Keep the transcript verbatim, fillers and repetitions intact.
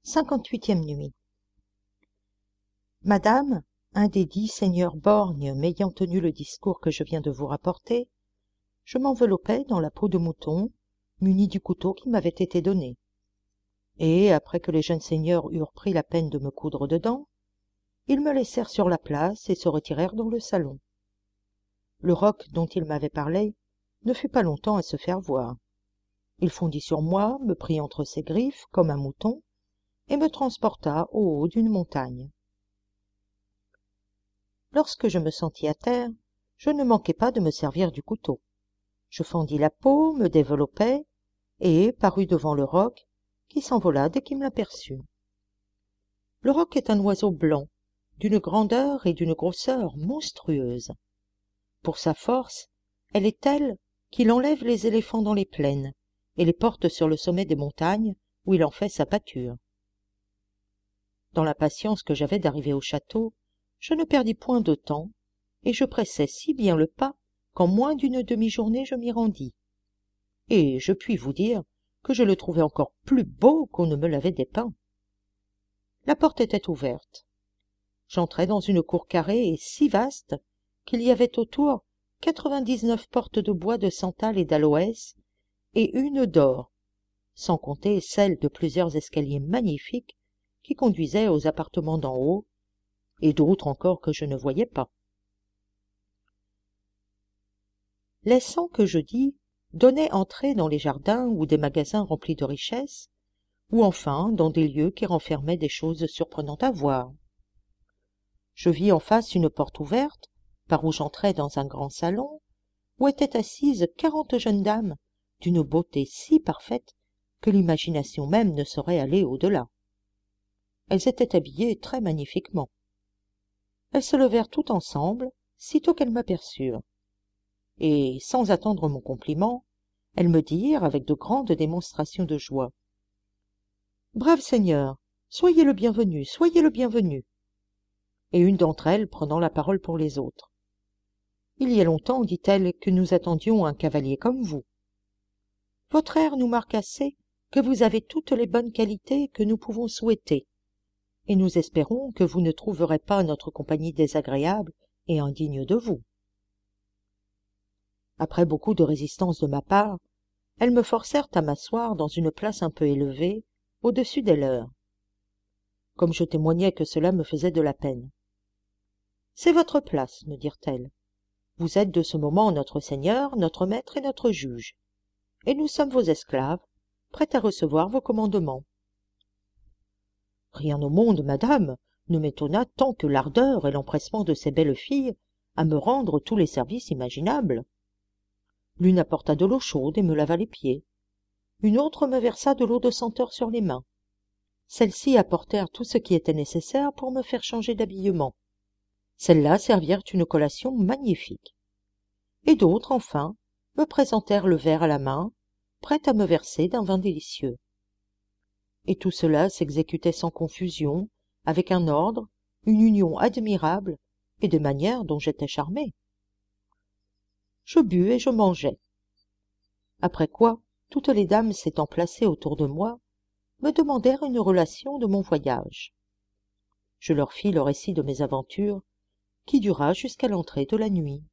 cinquante-huitième nuit. Madame, un des dix seigneurs borgnes m'ayant tenu le discours que je viens de vous rapporter, je m'enveloppais dans la peau de mouton, muni du couteau qui m'avait été donné. Et, après que les jeunes seigneurs eurent pris la peine de me coudre dedans, ils me laissèrent sur la place et se retirèrent dans le salon. Le roc dont ils m'avaient parlé ne fut pas longtemps à se faire voir. Il fondit sur moi, me prit entre ses griffes comme un mouton, et me transporta au haut d'une montagne. Lorsque je me sentis à terre, je ne manquai pas de me servir du couteau. Je fendis la peau, me développai, et parus devant le roc, qui s'envola dès qu'il m'aperçut. Le roc est un oiseau blanc, d'une grandeur et d'une grosseur monstrueuses. Pour sa force, elle est telle qu'il enlève les éléphants dans les plaines et les porte sur le sommet des montagnes où il en fait sa pâture. Dans l'impatience que j'avais d'arriver au château, je ne perdis point de temps, et je pressai si bien le pas qu'en moins d'une demi-journée je m'y rendis. Et je puis vous dire que je le trouvai encore plus beau qu'on ne me l'avait dépeint. La porte était ouverte. J'entrai dans une cour carrée et si vaste qu'il y avait autour quatre-vingt-dix-neuf portes de bois de santal et d'aloès, et une d'or, sans compter celle de plusieurs escaliers magnifiques qui conduisaient aux appartements d'en haut, et d'autres encore que je ne voyais pas. Les sons que je dis donnaient entrée dans les jardins ou des magasins remplis de richesses, ou enfin dans des lieux qui renfermaient des choses surprenantes à voir. Je vis en face une porte ouverte, par où j'entrai dans un grand salon, où étaient assises quarante jeunes dames, d'une beauté si parfaite que l'imagination même ne saurait aller au-delà. Elles étaient habillées très magnifiquement. Elles se levèrent toutes ensemble, sitôt qu'elles m'aperçurent. Et, sans attendre mon compliment, elles me dirent, avec de grandes démonstrations de joie, « Brave seigneur, soyez le bienvenu, soyez le bienvenu !» Et une d'entre elles prenant la parole pour les autres. « Il y a longtemps, dit-elle, que nous attendions un cavalier comme vous. Votre air nous marque assez que vous avez toutes les bonnes qualités que nous pouvons souhaiter, et nous espérons que vous ne trouverez pas notre compagnie désagréable et indigne de vous. » Après beaucoup de résistance de ma part, elles me forcèrent à m'asseoir dans une place un peu élevée, au-dessus des leurs. Comme je témoignais que cela me faisait de la peine. « C'est votre place, me dirent-elles. Vous êtes de ce moment notre seigneur, notre maître et notre juge, et nous sommes vos esclaves, prêts à recevoir vos commandements. » Rien au monde, madame, ne m'étonna tant que l'ardeur et l'empressement de ces belles filles à me rendre tous les services imaginables. L'une apporta de l'eau chaude et me lava les pieds. Une autre me versa de l'eau de senteur sur les mains. Celles-ci apportèrent tout ce qui était nécessaire pour me faire changer d'habillement. Celles-là servirent une collation magnifique. Et d'autres, enfin, me présentèrent le verre à la main, prêtes à me verser d'un vin délicieux. Et tout cela s'exécutait sans confusion, avec un ordre, une union admirable, et de manières dont j'étais charmé. Je bus et je mangeai. Après quoi, toutes les dames s'étant placées autour de moi, me demandèrent une relation de mon voyage. Je leur fis le récit de mes aventures, qui dura jusqu'à l'entrée de la nuit.